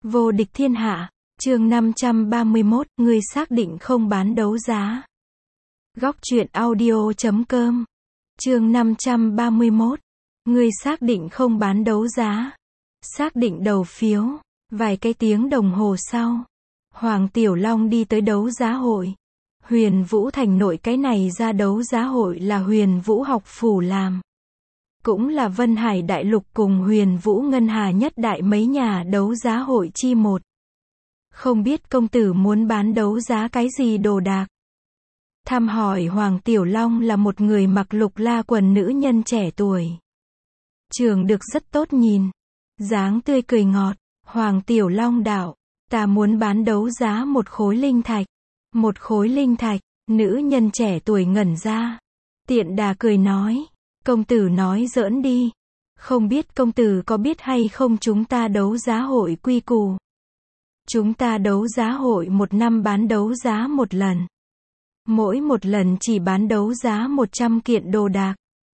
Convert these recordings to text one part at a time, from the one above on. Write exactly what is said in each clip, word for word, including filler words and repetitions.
Vô địch thiên hạ, chương năm trăm ba mươi mốt, ngươi xác định không bán đấu giá. Góc truyện audio chấm com. Chương năm trăm ba mươi mốt, ngươi xác định không bán đấu giá. Xác định đầu phiếu. Vài cái tiếng đồng hồ sau, Hoàng Tiểu Long đi tới đấu giá hội. Huyền Vũ Thành nội cái này ra đấu giá hội là Huyền Vũ học phủ làm. Cũng là Vân Hải Đại Lục cùng Huyền Vũ Ngân Hà nhất đại mấy nhà đấu giá hội chi một. Không biết công tử muốn bán đấu giá cái gì đồ đạc. Thăm hỏi Hoàng Tiểu Long là một người mặc lục la quần nữ nhân trẻ tuổi. Trường được rất tốt nhìn. Dáng tươi cười ngọt. Hoàng Tiểu Long đạo, ta muốn bán đấu giá một khối linh thạch. Một khối linh thạch, nữ nhân trẻ tuổi ngẩn ra. Tiện đà cười nói, công tử nói giỡn đi. Không biết công tử có biết hay không chúng ta đấu giá hội quy củ. Chúng ta đấu giá hội một năm bán đấu giá một lần. Mỗi một lần chỉ bán đấu giá một trăm kiện đồ đạc.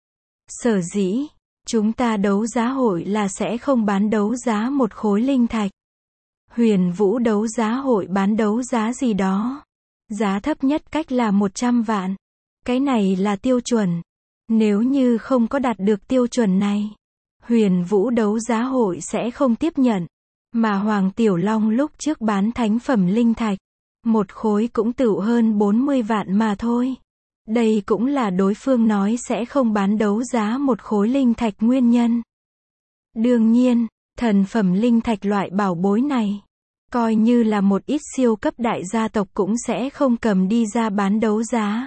Sở dĩ, chúng ta đấu giá hội là sẽ không bán đấu giá một khối linh thạch. Huyền Vũ đấu giá hội bán đấu giá gì đó. Giá thấp nhất cách là một trăm vạn. Cái này là tiêu chuẩn. Nếu như không có đạt được tiêu chuẩn này, Huyền Vũ đấu giá hội sẽ không tiếp nhận. Mà Hoàng Tiểu Long lúc trước bán thánh phẩm linh thạch, một khối cũng tựu hơn bốn mươi vạn mà thôi. Đây cũng là đối phương nói sẽ không bán đấu giá một khối linh thạch nguyên nhân. Đương nhiên, thần phẩm linh thạch loại bảo bối này, coi như là một ít siêu cấp đại gia tộc cũng sẽ không cầm đi ra bán đấu giá.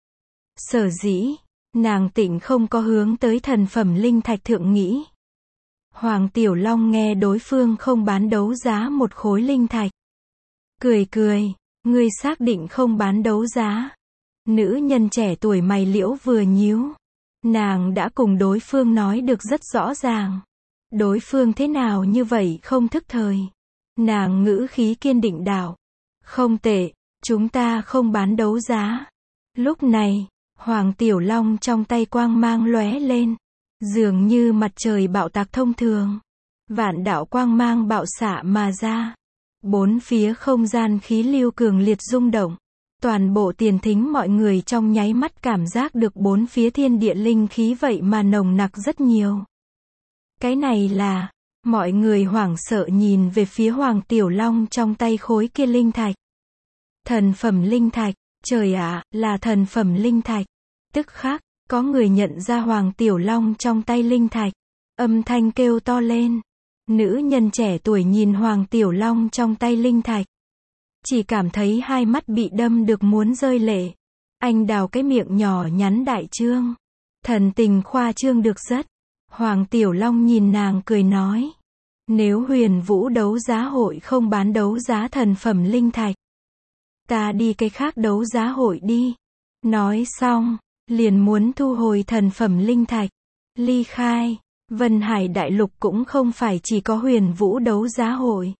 Sở dĩ, nàng Tịnh không có hướng tới thần phẩm linh thạch thượng nghĩ. Hoàng Tiểu Long nghe đối phương không bán đấu giá một khối linh thạch. Cười cười, ngươi xác định không bán đấu giá. Nữ nhân trẻ tuổi mày liễu vừa nhíu. Nàng đã cùng đối phương nói được rất rõ ràng. Đối phương thế nào như vậy không thức thời. Nàng ngữ khí kiên định đạo. Không tệ, chúng ta không bán đấu giá. Lúc này, Hoàng Tiểu Long trong tay quang mang lóe lên. Dường như mặt trời bạo tạc thông thường. Vạn đạo quang mang bạo xạ mà ra. Bốn phía không gian khí lưu cường liệt rung động. Toàn bộ tiền thính mọi người trong nháy mắt cảm giác được bốn phía thiên địa linh khí vậy mà nồng nặc rất nhiều. Cái này là, mọi người hoảng sợ nhìn về phía Hoàng Tiểu Long trong tay khối kia linh thạch. Thần phẩm linh thạch, trời ạ, là thần phẩm linh thạch. Tức khắc, có người nhận ra Hoàng Tiểu Long trong tay linh thạch. Âm thanh kêu to lên. Nữ nhân trẻ tuổi nhìn Hoàng Tiểu Long trong tay linh thạch. Chỉ cảm thấy hai mắt bị đâm được muốn rơi lệ. Anh đào cái miệng nhỏ nhắn đại trương. Thần tình khoa trương được rất. Hoàng Tiểu Long nhìn nàng cười nói. Nếu Huyền Vũ đấu giá hội không bán đấu giá thần phẩm linh thạch, ta đi cái khác đấu giá hội đi. Nói xong, liền muốn thu hồi thần phẩm linh thạch. Ly khai. Vân Hải Đại Lục cũng không phải chỉ có Huyền Vũ đấu giá hội.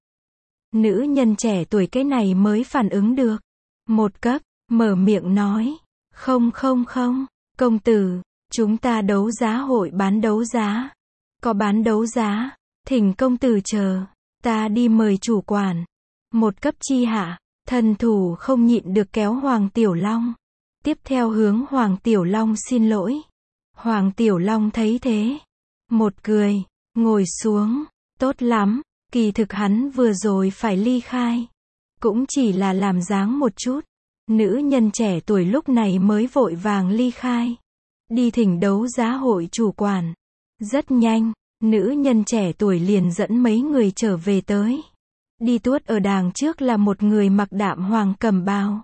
Nữ nhân trẻ tuổi cái này mới phản ứng được. Một cấp, mở miệng nói. Không không không, công tử, chúng ta đấu giá hội bán đấu giá. Có bán đấu giá, thỉnh công tử chờ, ta đi mời chủ quản. Một cấp chi hạ, thần thủ không nhịn được kéo Hoàng Tiểu Long. Tiếp theo hướng Hoàng Tiểu Long xin lỗi. Hoàng Tiểu Long thấy thế. Một cười, ngồi xuống, tốt lắm. Kỳ thực hắn vừa rồi phải ly khai. Cũng chỉ là làm dáng một chút. Nữ nhân trẻ tuổi lúc này mới vội vàng ly khai. Đi thỉnh đấu giá hội chủ quản. Rất nhanh, nữ nhân trẻ tuổi liền dẫn mấy người trở về tới. Đi tuốt ở đàng trước là một người mặc đạm hoàng cẩm bào.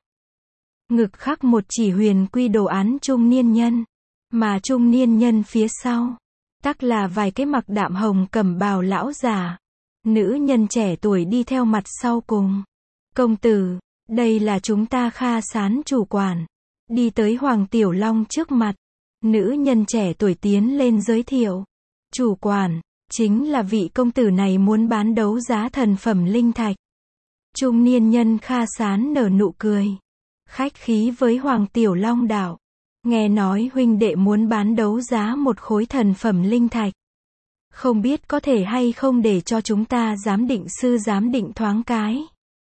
Ngực khắc một chỉ huyền quy đồ án trung niên nhân. Mà trung niên nhân phía sau, tắc là vài cái mặc đạm hồng cẩm bào lão già. Nữ nhân trẻ tuổi đi theo mặt sau cùng. Công tử, đây là chúng ta Kha Sán chủ quản. Đi tới Hoàng Tiểu Long trước mặt. Nữ nhân trẻ tuổi tiến lên giới thiệu. Chủ quản, chính là vị công tử này muốn bán đấu giá thần phẩm linh thạch. Trung niên nhân Kha Sán nở nụ cười. Khách khí với Hoàng Tiểu Long đạo. Nghe nói huynh đệ muốn bán đấu giá một khối thần phẩm linh thạch. Không biết có thể hay không để cho chúng ta giám định sư giám định thoáng cái.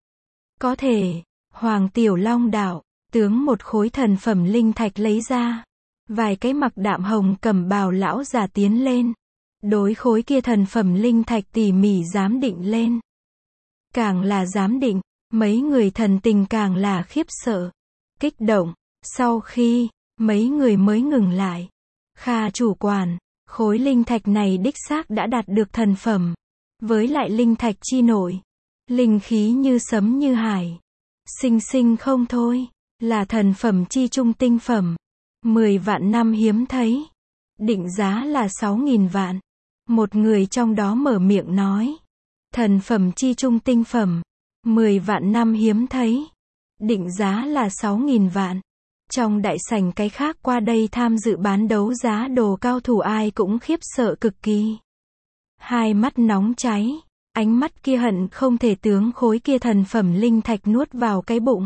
Có thể. Hoàng Tiểu Long đạo, tướng một khối thần phẩm linh thạch lấy ra. Vài cái mặc đạm hồng cẩm bào lão già tiến lên. Đối khối kia thần phẩm linh thạch tỉ mỉ giám định lên. Càng là giám định, mấy người thần tình càng là khiếp sợ, kích động. Sau khi, mấy người mới ngừng lại. Kha chủ quản, khối linh thạch này đích xác đã đạt được thần phẩm. Với lại linh thạch chi nội, linh khí như sấm như hải. Sinh sinh không thôi, là thần phẩm chi trung tinh phẩm. Mười vạn năm hiếm thấy. Định giá là sáu nghìn vạn. Một người trong đó mở miệng nói. Thần phẩm chi trung tinh phẩm. Mười vạn năm hiếm thấy. Định giá là sáu nghìn vạn. Trong đại sảnh cái khác qua đây tham dự bán đấu giá đồ cao thủ ai cũng khiếp sợ cực kỳ. Hai mắt nóng cháy. Ánh mắt kia hận không thể tướng khối kia thần phẩm linh thạch nuốt vào cái bụng.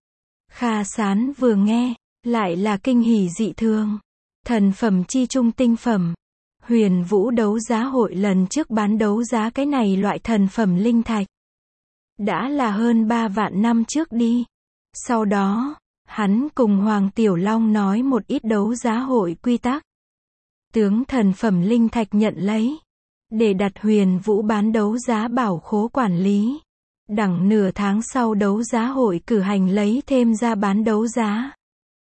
Kha Sán vừa nghe, lại là kinh hỉ dị thường. Thần phẩm chi trung tinh phẩm. Huyền Vũ đấu giá hội lần trước bán đấu giá cái này loại thần phẩm linh thạch. Đã là hơn ba vạn năm trước đi. Sau đó, hắn cùng Hoàng Tiểu Long nói một ít đấu giá hội quy tắc. Tướng thần phẩm linh thạch nhận lấy. Để đặt Huyền Vũ bán đấu giá bảo khố quản lý. Đẳng nửa tháng sau đấu giá hội cử hành lấy thêm ra bán đấu giá.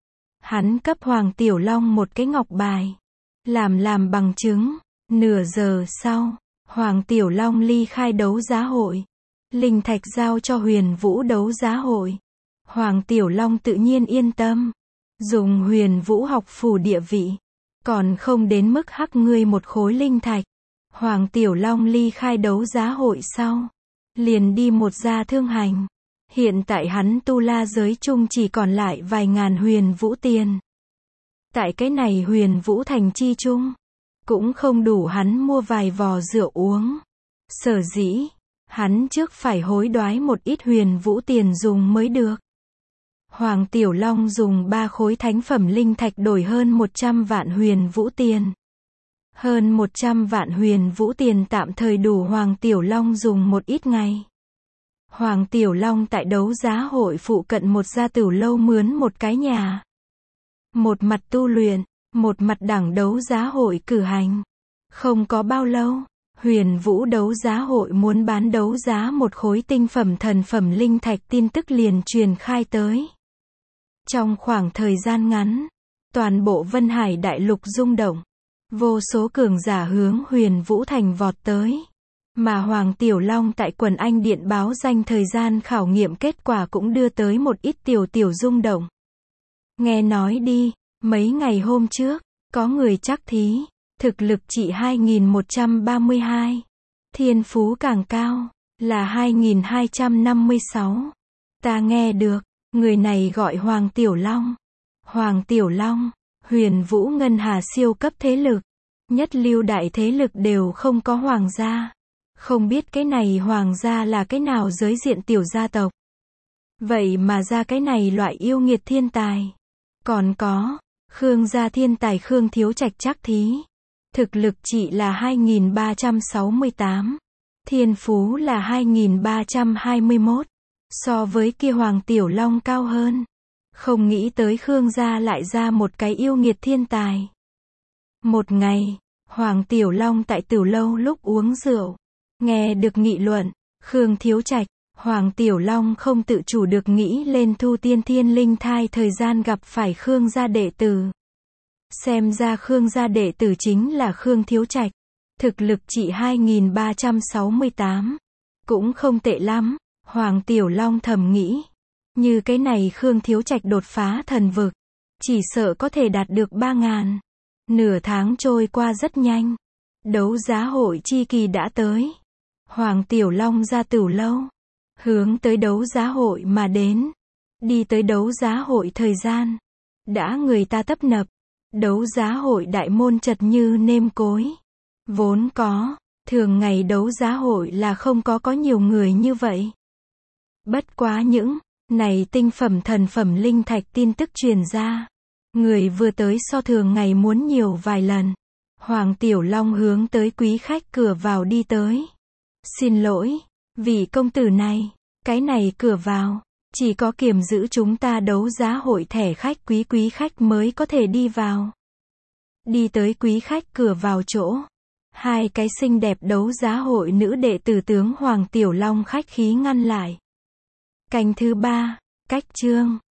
Hắn cấp Hoàng Tiểu Long một cái ngọc bài. Làm làm bằng chứng. Nửa giờ sau, Hoàng Tiểu Long ly khai đấu giá hội. Linh thạch giao cho Huyền Vũ đấu giá hội. Hoàng Tiểu Long tự nhiên yên tâm. Dùng Huyền Vũ học phủ địa vị. Còn không đến mức hắc ngươi một khối linh thạch. Hoàng Tiểu Long ly khai đấu giá hội sau. Liền đi một gia thương hành. Hiện tại hắn tu la giới chung chỉ còn lại vài ngàn Huyền Vũ tiền. Tại cái này Huyền Vũ thành chi chung. Cũng không đủ hắn mua vài vò rượu uống. Sở dĩ, hắn trước phải hối đoái một ít Huyền Vũ tiền dùng mới được. Hoàng Tiểu Long dùng ba khối thánh phẩm linh thạch đổi hơn một trăm vạn Huyền Vũ tiền. Hơn một trăm vạn Huyền Vũ tiền tạm thời đủ Hoàng Tiểu Long dùng một ít ngày. Hoàng Tiểu Long tại đấu giá hội phụ cận một gia tửu lâu mướn một cái nhà. Một mặt tu luyện, một mặt đẳng đấu giá hội cử hành. Không có bao lâu, Huyền Vũ đấu giá hội muốn bán đấu giá một khối tinh phẩm thần phẩm linh thạch tin tức liền truyền khai tới. Trong khoảng thời gian ngắn, toàn bộ Vân Hải đại lục rung động. Vô số cường giả hướng Huyền Vũ thành vọt tới. Mà Hoàng Tiểu Long tại Quần Anh Điện báo danh thời gian khảo nghiệm kết quả cũng đưa tới một ít tiểu tiểu rung động. Nghe nói đi, mấy ngày hôm trước, có người chắc thí, thực lực chỉ hai nghìn một trăm ba mươi hai. Thiên phú càng cao, là hai nghìn hai trăm năm mươi sáu. Ta nghe được, người này gọi Hoàng Tiểu Long. Hoàng Tiểu Long, Huyền Vũ Ngân Hà siêu cấp thế lực. Nhất lưu đại thế lực đều không có hoàng gia. Không biết cái này hoàng gia là cái nào giới diện tiểu gia tộc. Vậy mà ra cái này loại yêu nghiệt thiên tài. Còn có, Khương gia thiên tài Khương Thiếu Trạch chắc thí. Thực lực chỉ là hai nghìn ba trăm sáu mươi tám. Thiên phú là hai nghìn ba trăm hai mươi mốt. So với kia Hoàng Tiểu Long cao hơn. Không nghĩ tới Khương gia lại ra một cái yêu nghiệt thiên tài. Một ngày, Hoàng Tiểu Long tại tửu lâu lúc uống rượu. Nghe được nghị luận, Khương Thiếu Trạch, Hoàng Tiểu Long không tự chủ được nghĩ lên Thu Tiên Thiên Linh Thai thời gian gặp phải Khương gia đệ tử. Xem ra Khương gia đệ tử chính là Khương Thiếu Trạch. Thực lực chỉ hai nghìn ba trăm sáu mươi tám. Cũng không tệ lắm, Hoàng Tiểu Long thầm nghĩ. Như cái này Khương Thiếu Trạch đột phá thần vực. Chỉ sợ có thể đạt được ba ngàn. Nửa tháng trôi qua rất nhanh. Đấu giá hội chi kỳ đã tới. Hoàng Tiểu Long ra tửu lâu. Hướng tới đấu giá hội mà đến. Đi tới đấu giá hội thời gian. Đã người ta tấp nập. Đấu giá hội đại môn chật như nêm cối. Vốn có, thường ngày đấu giá hội là không có có nhiều người như vậy. Bất quá những này tinh phẩm thần phẩm linh thạch tin tức truyền ra. Người vừa tới so thường ngày muốn nhiều vài lần. Hoàng Tiểu Long hướng tới quý khách cửa vào đi tới. Xin lỗi, vị công tử này, cái này cửa vào, chỉ có kiểm giữ chúng ta đấu giá hội thẻ khách quý quý khách mới có thể đi vào. Đi tới quý khách cửa vào chỗ. Hai cái xinh đẹp đấu giá hội nữ đệ tử tướng Hoàng Tiểu Long khách khí ngăn lại. Canh thứ ba, cách chương.